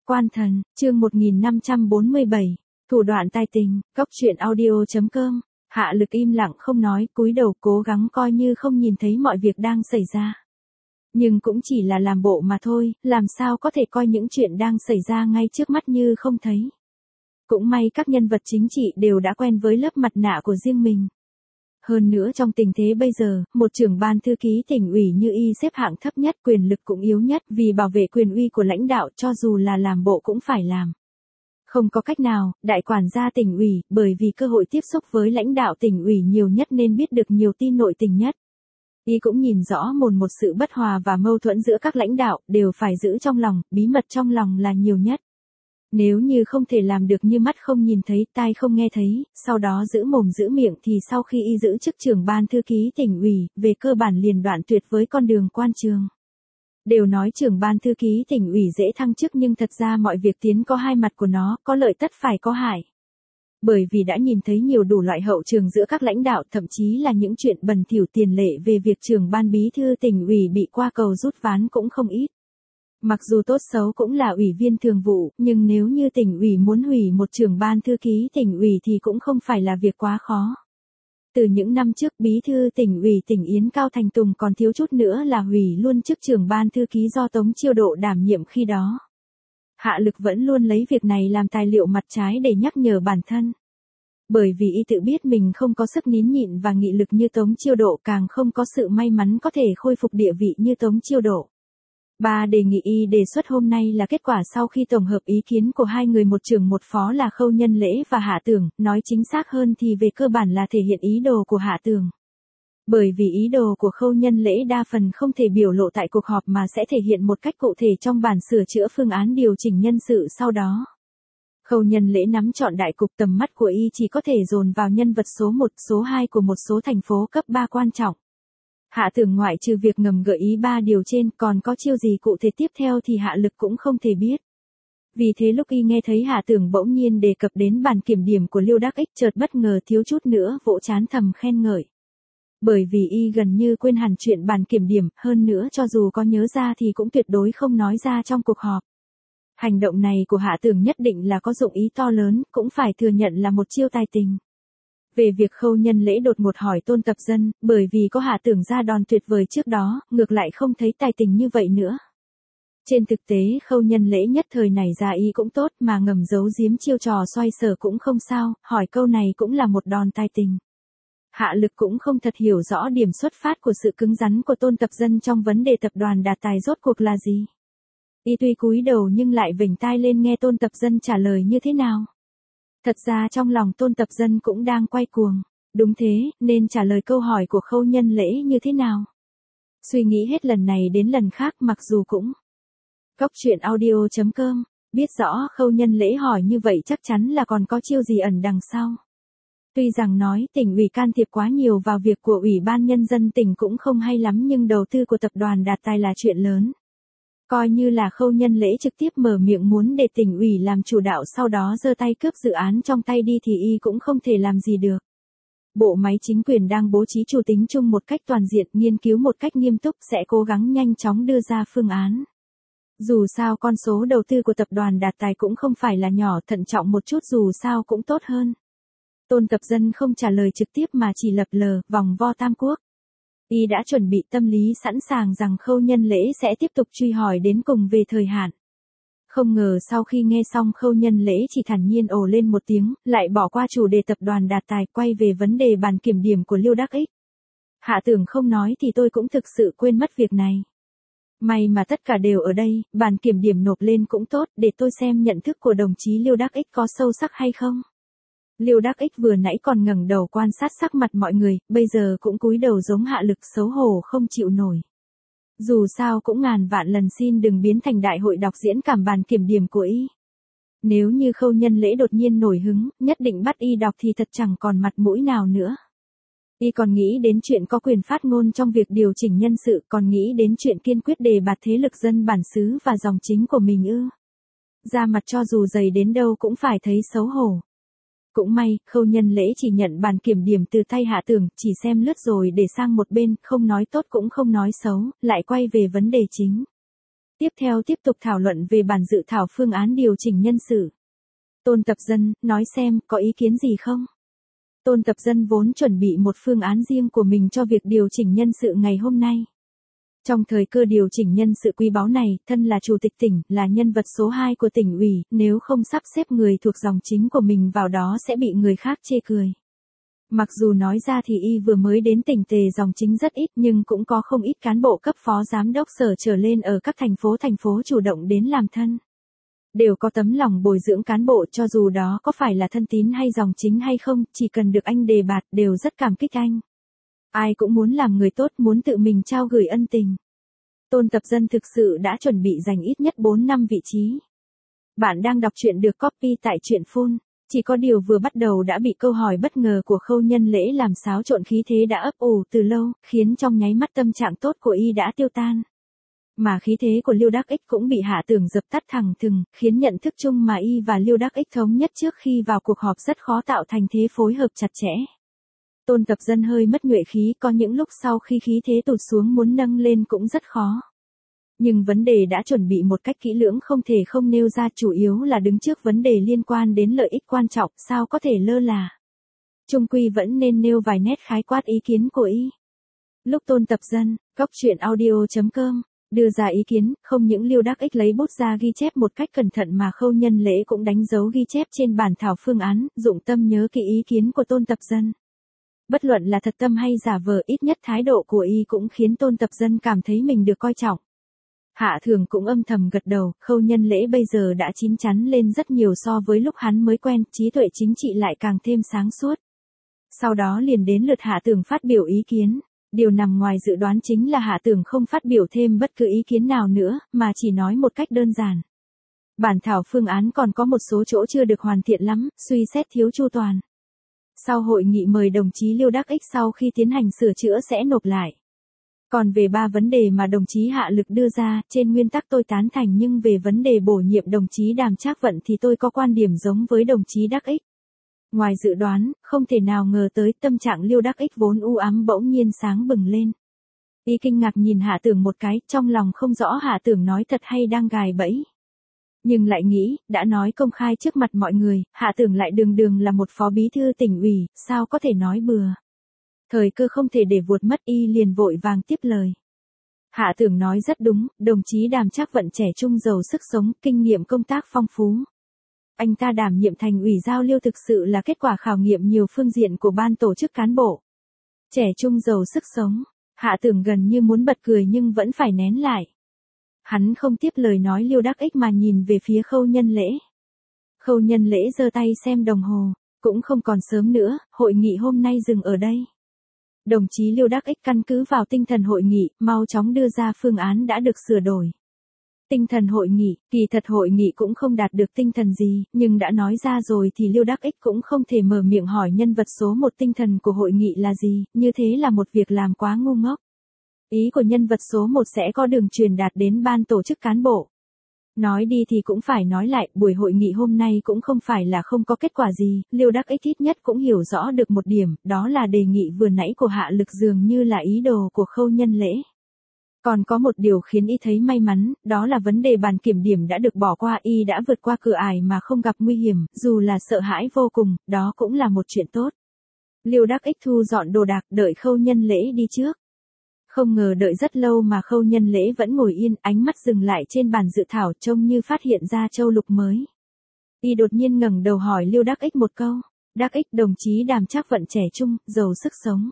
Quan thần, chương 1547, thủ đoạn tai tình, Cốc truyện audio.com. Hạ Lực im lặng không nói, cúi đầu cố gắng coi như không nhìn thấy mọi việc đang xảy ra. Nhưng cũng chỉ là làm bộ mà thôi, làm sao có thể coi những chuyện đang xảy ra ngay trước mắt như không thấy. Cũng may các nhân vật chính trị đều đã quen với lớp mặt nạ của riêng mình. Hơn nữa trong tình thế bây giờ, một trưởng ban thư ký tỉnh ủy như y xếp hạng thấp nhất, quyền lực cũng yếu nhất, vì bảo vệ quyền uy của lãnh đạo cho dù là làm bộ cũng phải làm. Không có cách nào, đại quản gia tỉnh ủy, bởi vì cơ hội tiếp xúc với lãnh đạo tỉnh ủy nhiều nhất nên biết được nhiều tin nội tình nhất. Y cũng nhìn rõ một sự bất hòa và mâu thuẫn giữa các lãnh đạo, đều phải giữ trong lòng, bí mật trong lòng là nhiều nhất. Nếu như không thể làm được như mắt không nhìn thấy, tai không nghe thấy, sau đó giữ mồm giữ miệng thì sau khi y giữ chức trưởng ban thư ký tỉnh ủy, về cơ bản liền đoạn tuyệt với con đường quan trường. Đều nói trưởng ban thư ký tỉnh ủy dễ thăng chức nhưng thật ra mọi việc tiến có hai mặt của nó, có lợi tất phải có hại. Bởi vì đã nhìn thấy nhiều đủ loại hậu trường giữa các lãnh đạo, thậm chí là những chuyện bẩn thỉu tiền lệ về việc trưởng ban bí thư tỉnh ủy bị qua cầu rút ván cũng không ít. Mặc dù tốt xấu cũng là ủy viên thường vụ, nhưng nếu như tỉnh ủy muốn hủy một trưởng ban thư ký tỉnh ủy thì cũng không phải là việc quá khó. Từ những năm trước bí thư tỉnh ủy tỉnh Yến Cao Thành Tùng còn thiếu chút nữa là hủy luôn chức trưởng ban thư ký do Tống Chiêu Độ đảm nhiệm khi đó. Hạ Lực vẫn luôn lấy việc này làm tài liệu mặt trái để nhắc nhở bản thân. Bởi vì y tự biết mình không có sức nín nhịn và nghị lực như Tống Chiêu Độ, càng không có sự may mắn có thể khôi phục địa vị như Tống Chiêu Độ. Bà đề nghị y đề xuất hôm nay là kết quả sau khi tổng hợp ý kiến của hai người một trưởng một phó là Khâu Nhân Lễ và Hạ Tường, nói chính xác hơn thì về cơ bản là thể hiện ý đồ của Hạ Tường. Bởi vì ý đồ của Khâu Nhân Lễ đa phần không thể biểu lộ tại cuộc họp mà sẽ thể hiện một cách cụ thể trong bản sửa chữa phương án điều chỉnh nhân sự sau đó. Khâu Nhân Lễ nắm trọn đại cục, tầm mắt của y chỉ có thể dồn vào nhân vật số 1, số 2 của một số thành phố cấp 3 quan trọng. Hạ Tường ngoại trừ việc ngầm gợi ý 3 điều trên, còn có chiêu gì cụ thể tiếp theo thì Hạ Lực cũng không thể biết. Vì thế lúc y nghe thấy Hạ Tường bỗng nhiên đề cập đến bản kiểm điểm của Liêu Đắc Ích, chợt bất ngờ thiếu chút nữa vỗ trán thầm khen ngợi. Bởi vì y gần như quên hẳn chuyện bản kiểm điểm, hơn nữa cho dù có nhớ ra thì cũng tuyệt đối không nói ra trong cuộc họp. Hành động này của Hạ Tường nhất định là có dụng ý to lớn, cũng phải thừa nhận là một chiêu tài tình. Về việc Khâu Nhân Lễ đột ngột hỏi Tôn Tập Dân, bởi vì có Hạ Tường ra đòn tuyệt vời trước đó, ngược lại không thấy tài tình như vậy nữa. Trên thực tế Khâu Nhân Lễ nhất thời này ra ý cũng tốt, mà ngầm giấu giếm chiêu trò xoay sở cũng không sao, hỏi câu này cũng là một đòn tài tình. Hạ Lực cũng không thật hiểu rõ điểm xuất phát của sự cứng rắn của Tôn Tập Dân trong vấn đề tập đoàn Đạt Tài rốt cuộc là gì. Y tuy cúi đầu nhưng lại vểnh tai lên nghe Tôn Tập Dân trả lời như thế nào. Thật ra trong lòng Tôn Tập Dân cũng đang quay cuồng. Đúng thế, nên trả lời câu hỏi của Khâu Nhân Lễ như thế nào? Suy nghĩ hết lần này đến lần khác, mặc dù cũng Cốc truyện audio.com, biết rõ Khâu Nhân Lễ hỏi như vậy chắc chắn là còn có chiêu gì ẩn đằng sau. Tuy rằng nói tỉnh ủy can thiệp quá nhiều vào việc của Ủy ban Nhân dân tỉnh cũng không hay lắm, nhưng đầu tư của tập đoàn Đạt Tài là chuyện lớn. Coi như là Khâu Nhân Lễ trực tiếp mở miệng muốn để tỉnh ủy làm chủ đạo, sau đó giơ tay cướp dự án trong tay đi thì y cũng không thể làm gì được. Bộ máy chính quyền đang bố trí chủ tính chung một cách toàn diện, nghiên cứu một cách nghiêm túc, sẽ cố gắng nhanh chóng đưa ra phương án. Dù sao con số đầu tư của tập đoàn Đạt Tài cũng không phải là nhỏ, thận trọng một chút dù sao cũng tốt hơn. Tôn Tập Dân không trả lời trực tiếp mà chỉ lập lờ, vòng vo tam quốc. Y đã chuẩn bị tâm lý sẵn sàng rằng Khâu Nhân Lễ sẽ tiếp tục truy hỏi đến cùng về thời hạn. Không ngờ sau khi nghe xong Khâu Nhân Lễ chỉ thản nhiên ồ lên một tiếng, lại bỏ qua chủ đề tập đoàn Đạt Tài, quay về vấn đề bản kiểm điểm của Liêu Đắc Ích. Hạ Tường không nói thì tôi cũng thực sự quên mất việc này. May mà tất cả đều ở đây, bản kiểm điểm nộp lên cũng tốt, để tôi xem nhận thức của đồng chí Liêu Đắc Ích có sâu sắc hay không. Liêu Đắc Ích vừa nãy còn ngẩng đầu quan sát sắc mặt mọi người, bây giờ cũng cúi đầu giống Hạ Lực, xấu hổ không chịu nổi. Dù sao cũng ngàn vạn lần xin đừng biến thành đại hội đọc diễn cảm bản kiểm điểm của y. Nếu như Khâu Nhân Lễ đột nhiên nổi hứng, nhất định bắt y đọc thì thật chẳng còn mặt mũi nào nữa. Y còn nghĩ đến chuyện có quyền phát ngôn trong việc điều chỉnh nhân sự, còn nghĩ đến chuyện kiên quyết đề bạt thế lực dân bản xứ và dòng chính của mình ư. Da mặt cho dù dày đến đâu cũng phải thấy xấu hổ. Cũng may, Khâu Nhân Lễ chỉ nhận bản kiểm điểm từ tay Hạ Tường, chỉ xem lướt rồi để sang một bên, không nói tốt cũng không nói xấu, lại quay về vấn đề chính. Tiếp theo tiếp tục thảo luận về bản dự thảo phương án điều chỉnh nhân sự. Tôn Tập Dân, nói xem, có ý kiến gì không? Tôn Tập Dân vốn chuẩn bị một phương án riêng của mình cho việc điều chỉnh nhân sự ngày hôm nay. Trong thời cơ điều chỉnh nhân sự quý báu này, thân là chủ tịch tỉnh, là nhân vật số 2 của tỉnh ủy, nếu không sắp xếp người thuộc dòng chính của mình vào đó sẽ bị người khác chê cười. Mặc dù nói ra thì y vừa mới đến tỉnh Tề dòng chính rất ít nhưng cũng có không ít cán bộ cấp phó giám đốc sở trở lên ở các thành phố chủ động đến làm thân. Đều có tấm lòng bồi dưỡng cán bộ cho dù đó có phải là thân tín hay dòng chính hay không, chỉ cần được anh đề bạt đều rất cảm kích anh. Ai cũng muốn làm người tốt, muốn tự mình trao gửi ân tình. Tôn Tập Dân thực sự đã chuẩn bị dành ít nhất 4 năm vị trí. Bạn đang đọc truyện được copy tại truyện Phun. Chỉ có điều vừa bắt đầu đã bị câu hỏi bất ngờ của Khâu Nhân Lễ làm xáo trộn khí thế đã ấp ủ từ lâu, khiến trong nháy mắt tâm trạng tốt của y đã tiêu tan. Mà khí thế của Liêu Đắc Ích cũng bị Hạ Tưởng dập tắt thẳng thừng, khiến nhận thức chung mà y và Liêu Đắc Ích thống nhất trước khi vào cuộc họp rất khó tạo thành thế phối hợp chặt chẽ. Tôn Tập Dân hơi mất nhuệ khí, có những lúc sau khi khí thế tụt xuống muốn nâng lên cũng rất khó. Nhưng vấn đề đã chuẩn bị một cách kỹ lưỡng không thể không nêu ra, chủ yếu là đứng trước vấn đề liên quan đến lợi ích quan trọng, sao có thể lơ là. Chung quy vẫn nên nêu vài nét khái quát ý kiến của y. Lúc Tôn Tập Dân, goctruyện.audio.com, đưa ra ý kiến, không những Liêu Đắc Ích lấy bút ra ghi chép một cách cẩn thận mà Khâu Nhân Lễ cũng đánh dấu ghi chép trên bản thảo phương án, dụng tâm nhớ kỹ ý kiến của Tôn Tập Dân. Bất luận là thật tâm hay giả vờ, ít nhất thái độ của y cũng khiến Tôn Tập Dân cảm thấy mình được coi trọng. Hạ Thường cũng âm thầm gật đầu, Khâu Nhân Lễ bây giờ đã chín chắn lên rất nhiều so với lúc hắn mới quen, trí tuệ chính trị lại càng thêm sáng suốt. Sau đó liền đến lượt Hạ Tưởng phát biểu ý kiến. Điều nằm ngoài dự đoán chính là Hạ Tưởng không phát biểu thêm bất cứ ý kiến nào nữa, mà chỉ nói một cách đơn giản. Bản thảo phương án còn có một số chỗ chưa được hoàn thiện lắm, suy xét thiếu chu toàn. Sau hội nghị mời đồng chí Liêu Đắc Ích sau khi tiến hành sửa chữa sẽ nộp lại. Còn về 3 vấn đề mà đồng chí Hạ Lực đưa ra, trên nguyên tắc tôi tán thành, nhưng về vấn đề bổ nhiệm đồng chí Đàm Trác Vận thì tôi có quan điểm giống với đồng chí Đắc Ích. Ngoài dự đoán, không thể nào ngờ tới tâm trạng Liêu Đắc Ích vốn u ám bỗng nhiên sáng bừng lên. Y kinh ngạc nhìn Hạ Tưởng một cái, trong lòng không rõ Hạ Tưởng nói thật hay đang gài bẫy. Nhưng lại nghĩ, đã nói công khai trước mặt mọi người, Hạ Tưởng lại đường là một phó bí thư tỉnh ủy, sao có thể nói bừa. Thời cơ không thể để vuột mất, y liền vội vàng tiếp lời. Hạ Tưởng nói rất đúng, đồng chí Đàm Trác Vận trẻ trung giàu sức sống, kinh nghiệm công tác phong phú. Anh ta đảm nhiệm thành ủy Giao Liêu thực sự là kết quả khảo nghiệm nhiều phương diện của ban tổ chức cán bộ. Trẻ trung giàu sức sống, Hạ Tưởng gần như muốn bật cười nhưng vẫn phải nén lại. Hắn không tiếp lời nói Liêu Đắc Ích mà nhìn về phía Khâu Nhân Lễ. Khâu Nhân Lễ giơ tay xem đồng hồ, cũng không còn sớm nữa, hội nghị hôm nay dừng ở đây. Đồng chí Liêu Đắc Ích căn cứ vào tinh thần hội nghị, mau chóng đưa ra phương án đã được sửa đổi. Tinh thần hội nghị, kỳ thật hội nghị cũng không đạt được tinh thần gì, nhưng đã nói ra rồi thì Liêu Đắc Ích cũng không thể mở miệng hỏi nhân vật số 1 tinh thần của hội nghị là gì, như thế là một việc làm quá ngu ngốc. Ý của nhân vật số 1 sẽ có đường truyền đạt đến ban tổ chức cán bộ. Nói đi thì cũng phải nói lại, buổi hội nghị hôm nay cũng không phải là không có kết quả gì, Liêu Đắc Ích ít nhất cũng hiểu rõ được một điểm, đó là đề nghị vừa nãy của Hạ Lực dường như là ý đồ của Khâu Nhân Lễ. Còn có một điều khiến y thấy may mắn, đó là vấn đề bản kiểm điểm đã được bỏ qua, y đã vượt qua cửa ải mà không gặp nguy hiểm, dù là sợ hãi vô cùng, đó cũng là một chuyện tốt. Liêu Đắc Ích thu dọn đồ đạc, đợi Khâu Nhân Lễ đi trước. Không ngờ đợi rất lâu mà Khâu Nhân Lễ vẫn ngồi yên, ánh mắt dừng lại trên bản dự thảo trông như phát hiện ra châu lục mới. Y đột nhiên ngẩng đầu hỏi Liêu Đắc Ích một câu. Đắc Ích, đồng chí Đàm Trác Vận trẻ trung, giàu sức sống.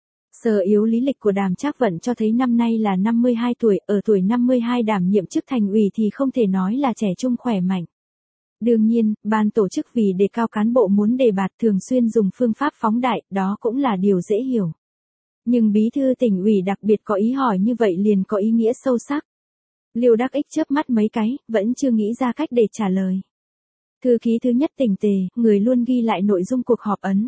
Sơ yếu lý lịch của Đàm Trác Vận cho thấy năm nay là 52 tuổi, ở tuổi 52 đảm nhiệm chức thành ủy thì không thể nói là trẻ trung khỏe mạnh. Đương nhiên, ban tổ chức vì đề cao cán bộ muốn đề bạt thường xuyên dùng phương pháp phóng đại, đó cũng là điều dễ hiểu. Nhưng bí thư tỉnh ủy đặc biệt có ý hỏi như vậy liền có ý nghĩa sâu sắc. Liêu Đắc Ích chớp mắt mấy cái, vẫn chưa nghĩ ra cách để trả lời. Thư ký thứ nhất tỉnh Tề, người luôn ghi lại nội dung cuộc họp ấn.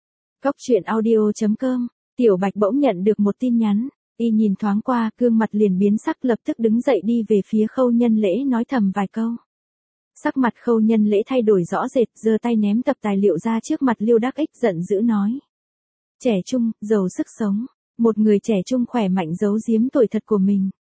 Goctruyện.audio.com, Tiểu Bạch bỗng nhận được một tin nhắn, y nhìn thoáng qua, gương mặt liền biến sắc, lập tức đứng dậy đi về phía Khâu Nhân Lễ nói thầm vài câu. Sắc mặt Khâu Nhân Lễ thay đổi rõ rệt, giơ tay ném tập tài liệu ra trước mặt Liêu Đắc Ích, giận dữ nói. Trẻ trung, giàu sức sống, một người trẻ trung khỏe mạnh giấu giếm tuổi thật của mình.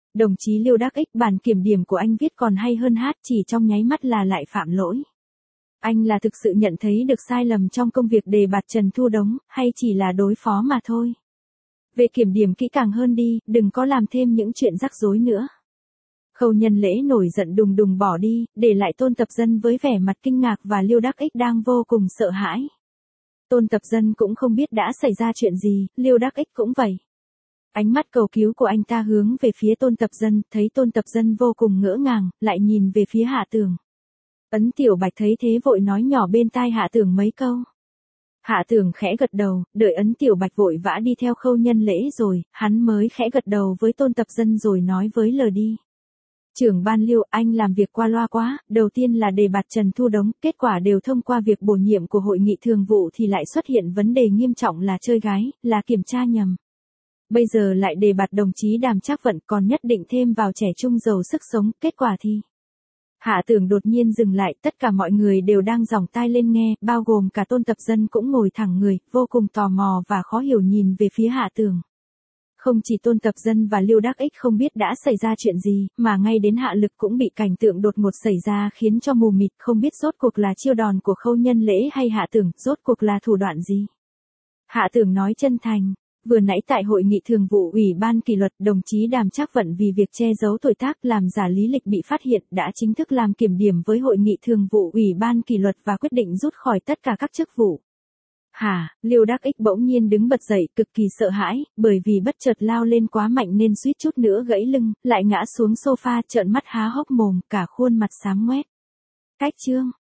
Đồng chí Liêu Đắc Ích, bản kiểm điểm của anh viết còn hay hơn hát, chỉ trong nháy mắt là lại phạm lỗi. Anh là thực sự nhận thấy được sai lầm trong công việc đề bạt Trần Thu Đống, hay chỉ là đối phó mà thôi? Về kiểm điểm kỹ càng hơn đi, đừng có làm thêm những chuyện rắc rối nữa. Khâu Nhân Lễ nổi giận đùng đùng bỏ đi, để lại Tôn Tập Dân với vẻ mặt kinh ngạc và Liêu Đắc Ích đang vô cùng sợ hãi. Tôn Tập Dân cũng không biết đã xảy ra chuyện gì, Liêu Đắc Ích cũng vậy. Ánh mắt cầu cứu của anh ta hướng về phía Tôn Tập Dân, thấy Tôn Tập Dân vô cùng ngỡ ngàng, lại nhìn về phía Hạ Tường. Ấn Tiểu Bạch thấy thế vội nói nhỏ bên tai Hạ Tường mấy câu. Hạ Tường khẽ gật đầu, đợi Ấn Tiểu Bạch vội vã đi theo Khâu Nhân Lễ rồi, hắn mới khẽ gật đầu với Tôn Tập Dân rồi nói với lờ đi. Trưởng ban Liêu, anh làm việc qua loa quá, đầu tiên là đề bạt Trần Thu Đống, kết quả đều thông qua việc bổ nhiệm của hội nghị thường vụ thì lại xuất hiện vấn đề nghiêm trọng là chơi gái, là kiểm tra nhầm. Bây giờ lại đề bạt đồng chí Đàm Trác Vận, còn nhất định thêm vào trẻ trung giàu sức sống, kết quả thì... Hạ Tường đột nhiên dừng lại, tất cả mọi người đều đang giòng tai lên nghe, bao gồm cả Tôn Tập Dân cũng ngồi thẳng người, vô cùng tò mò và khó hiểu nhìn về phía Hạ Tường. Không chỉ Tôn Tập Dân và Liêu Đắc Ích không biết đã xảy ra chuyện gì, mà ngay đến Hạ Lực cũng bị cảnh tượng đột ngột xảy ra khiến cho mù mịt, không biết rốt cuộc là chiêu đòn của Khâu Nhân Lễ hay Hạ Tường, rốt cuộc là thủ đoạn gì. Hạ Tường nói chân thành. Vừa nãy tại hội nghị thường vụ Ủy ban kỷ luật, đồng chí Đàm Trác Vận vì việc che giấu tuổi tác làm giả lý lịch bị phát hiện, đã chính thức làm kiểm điểm với hội nghị thường vụ Ủy ban kỷ luật và quyết định rút khỏi tất cả các chức vụ. Hả? Liêu Đắc Ích bỗng nhiên đứng bật dậy, cực kỳ sợ hãi, bởi vì bất chợt lao lên quá mạnh nên suýt chút nữa gãy lưng, lại ngã xuống sofa, trợn mắt há hốc mồm, cả khuôn mặt xám ngoét. Cách chương